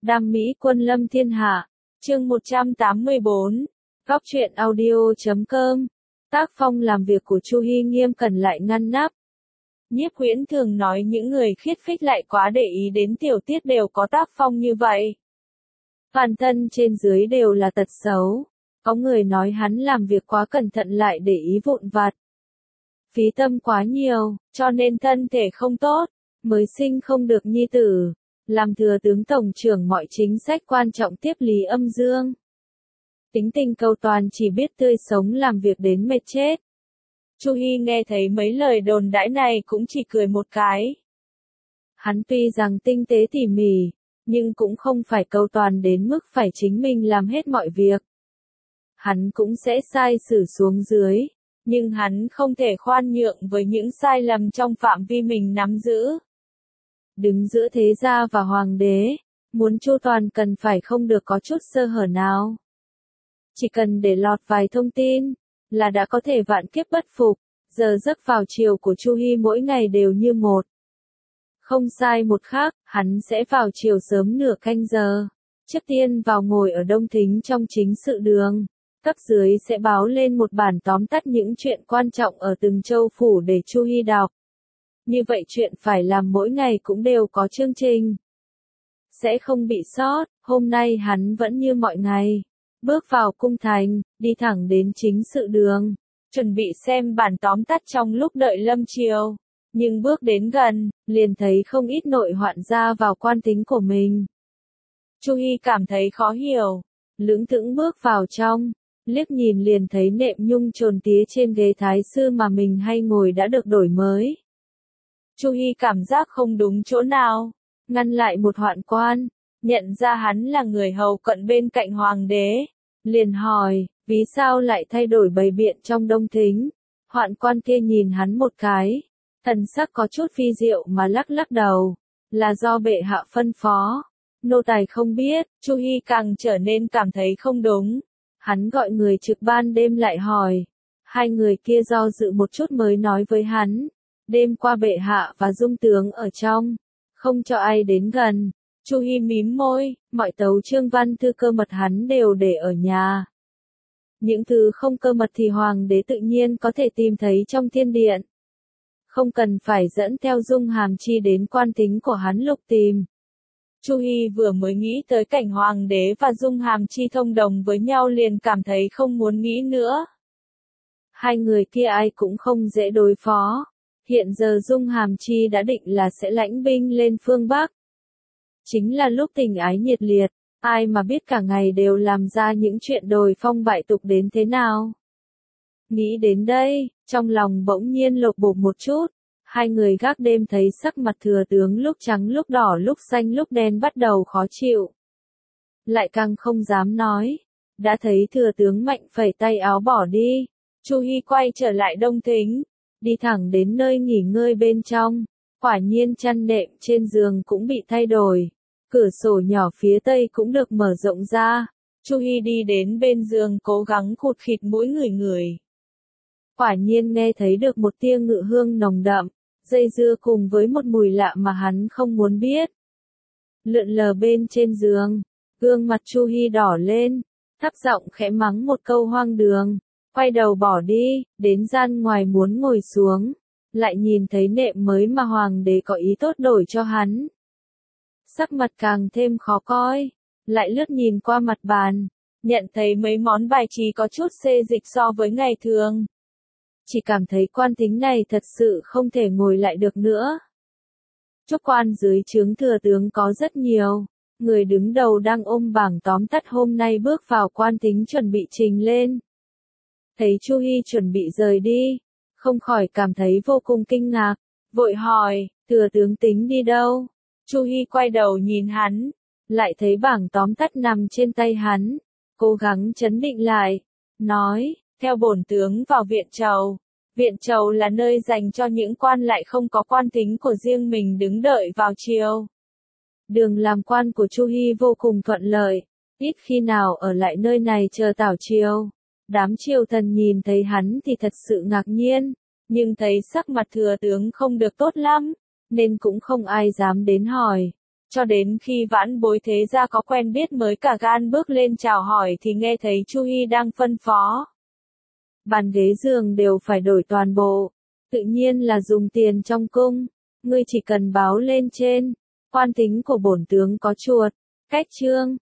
Đam mỹ quân lâm thiên hạ. Chương 184. Góc truyện audio.com. Tác phong làm việc của Chu Hi nghiêm cẩn lại ngăn nắp. Nhiếp Huyễn thường nói những người khiết phích lại quá để ý đến tiểu tiết đều có tác phong như vậy. Toàn thân trên dưới đều là tật xấu. Có người nói hắn làm việc quá cẩn thận lại để ý vụn vặt. Phí tâm quá nhiều, cho nên thân thể không tốt, mới sinh không được nhi tử. Làm thừa tướng tổng trưởng mọi chính sách quan trọng tiếp lý âm dương. Tính tình cầu toàn chỉ biết tươi sống làm việc đến mệt chết. Chu Hi nghe thấy mấy lời đồn đãi này cũng chỉ cười một cái. Hắn tuy rằng tinh tế tỉ mỉ, nhưng cũng không phải cầu toàn đến mức phải chính mình làm hết mọi việc. Hắn cũng sẽ sai xử xuống dưới, nhưng hắn không thể khoan nhượng với những sai lầm trong phạm vi mình nắm giữ. Đứng giữa thế gia và hoàng đế, muốn chu toàn cần phải không được có chút sơ hở nào. Chỉ cần để lọt vài thông tin, là đã có thể vạn kiếp bất phục. Giờ giấc vào chiều của Chu Hi mỗi ngày đều như một. Không sai một khắc, hắn sẽ vào chiều sớm nửa canh giờ. Trước tiên vào ngồi ở đông thính trong chính sự đường. Cấp dưới sẽ báo lên một bản tóm tắt những chuyện quan trọng ở từng châu phủ để Chu Hi đọc. Như vậy chuyện phải làm mỗi ngày cũng đều có chương trình. Sẽ không bị sót, hôm nay hắn vẫn như mọi ngày. Bước vào cung thành, đi thẳng đến chính sự đường. Chuẩn bị xem bản tóm tắt trong lúc đợi lâm chiều. Nhưng bước đến gần, liền thấy không ít nội hoạn ra vào quan tính của mình. Chu Hi cảm thấy khó hiểu. Lững thững bước vào trong. Liếc nhìn liền thấy nệm nhung trồn tía trên ghế thái sư mà mình hay ngồi đã được đổi mới. Chu Hi cảm giác không đúng chỗ nào. Ngăn lại một hoạn quan. Nhận ra hắn là người hầu cận bên cạnh hoàng đế. Liền hỏi, vì sao lại thay đổi bày biện trong đông thính? Hoạn quan kia nhìn hắn một cái. Thần sắc có chút phi diệu mà lắc lắc đầu. Là do bệ hạ phân phó. Nô tài không biết, Chu Hi càng trở nên cảm thấy không đúng. Hắn gọi người trực ban đêm lại hỏi. Hai người kia do dự một chút mới nói với hắn. Đêm qua bệ hạ và dung tướng ở trong. Không cho ai đến gần. Chu Hi mím môi, mọi tấu chương văn thư cơ mật hắn đều để ở nhà. Những thứ không cơ mật thì hoàng đế tự nhiên có thể tìm thấy trong thiên điện. Không cần phải dẫn theo Dung Hàm Chi đến quan tính của hắn lục tìm. Chu Hi vừa mới nghĩ tới cảnh hoàng đế và Dung Hàm Chi thông đồng với nhau liền cảm thấy không muốn nghĩ nữa. Hai người kia ai cũng không dễ đối phó. Hiện giờ Dung Hàm Chi đã định là sẽ lãnh binh lên phương Bắc. Chính là lúc tình ái nhiệt liệt, ai mà biết cả ngày đều làm ra những chuyện đồi phong bại tục đến thế nào. Nghĩ đến đây, trong lòng bỗng nhiên lột bột một chút. Hai người gác đêm thấy sắc mặt thừa tướng lúc trắng lúc đỏ lúc xanh lúc đen bắt đầu khó chịu. Lại càng không dám nói. Đã thấy thừa tướng mạnh phẩy tay áo bỏ đi. Chu Hi quay trở lại đông thính. Đi thẳng đến nơi nghỉ ngơi bên trong. Quả nhiên chăn nệm trên giường cũng bị thay đổi. Cửa sổ nhỏ phía tây cũng được mở rộng ra. Chu Hi đi đến bên giường cố gắng khụt khịt mũi ngửi. Quả nhiên nghe thấy được một tia ngự hương nồng đậm, dây dưa cùng với một mùi lạ mà hắn không muốn biết. Lượn lờ bên trên giường, gương mặt Chu Hi đỏ lên, thấp giọng khẽ mắng một câu hoang đường, quay đầu bỏ đi, đến gian ngoài muốn ngồi xuống, lại nhìn thấy nệm mới mà hoàng đế có ý tốt đổi cho hắn. Sắc mặt càng thêm khó coi, lại lướt nhìn qua mặt bàn, nhận thấy mấy món bài trí có chút xê dịch so với ngày thường. Chỉ cảm thấy quan tính này thật sự không thể ngồi lại được nữa. Chúc quan dưới trướng thừa tướng có rất nhiều. Người đứng đầu đang ôm bảng tóm tắt hôm nay bước vào quan tính chuẩn bị trình lên. Thấy Chu Hi chuẩn bị rời đi, không khỏi cảm thấy vô cùng kinh ngạc, vội hỏi, thừa tướng tính đi đâu? Chu Hi quay đầu nhìn hắn, lại thấy bảng tóm tắt nằm trên tay hắn, cố gắng trấn định lại, nói, theo bổn tướng vào viện trầu. Viện trầu là nơi dành cho những quan lại không có quan tính của riêng mình đứng đợi vào triều. Đường làm quan của Chu Hi vô cùng thuận lợi, ít khi nào ở lại nơi này chờ tảo triều. Đám triều thần nhìn thấy hắn thì thật sự ngạc nhiên, nhưng thấy sắc mặt thừa tướng không được tốt lắm, nên cũng không ai dám đến hỏi. cho đến khi vãn bối thế gia có quen biết mới cả gan bước lên chào hỏi thì nghe thấy Chu Hi đang phân phó. Bàn ghế giường đều phải đổi toàn bộ, tự nhiên là dùng tiền trong cung, ngươi chỉ cần báo lên trên, quan tính của bổn tướng có chuột, cách chương.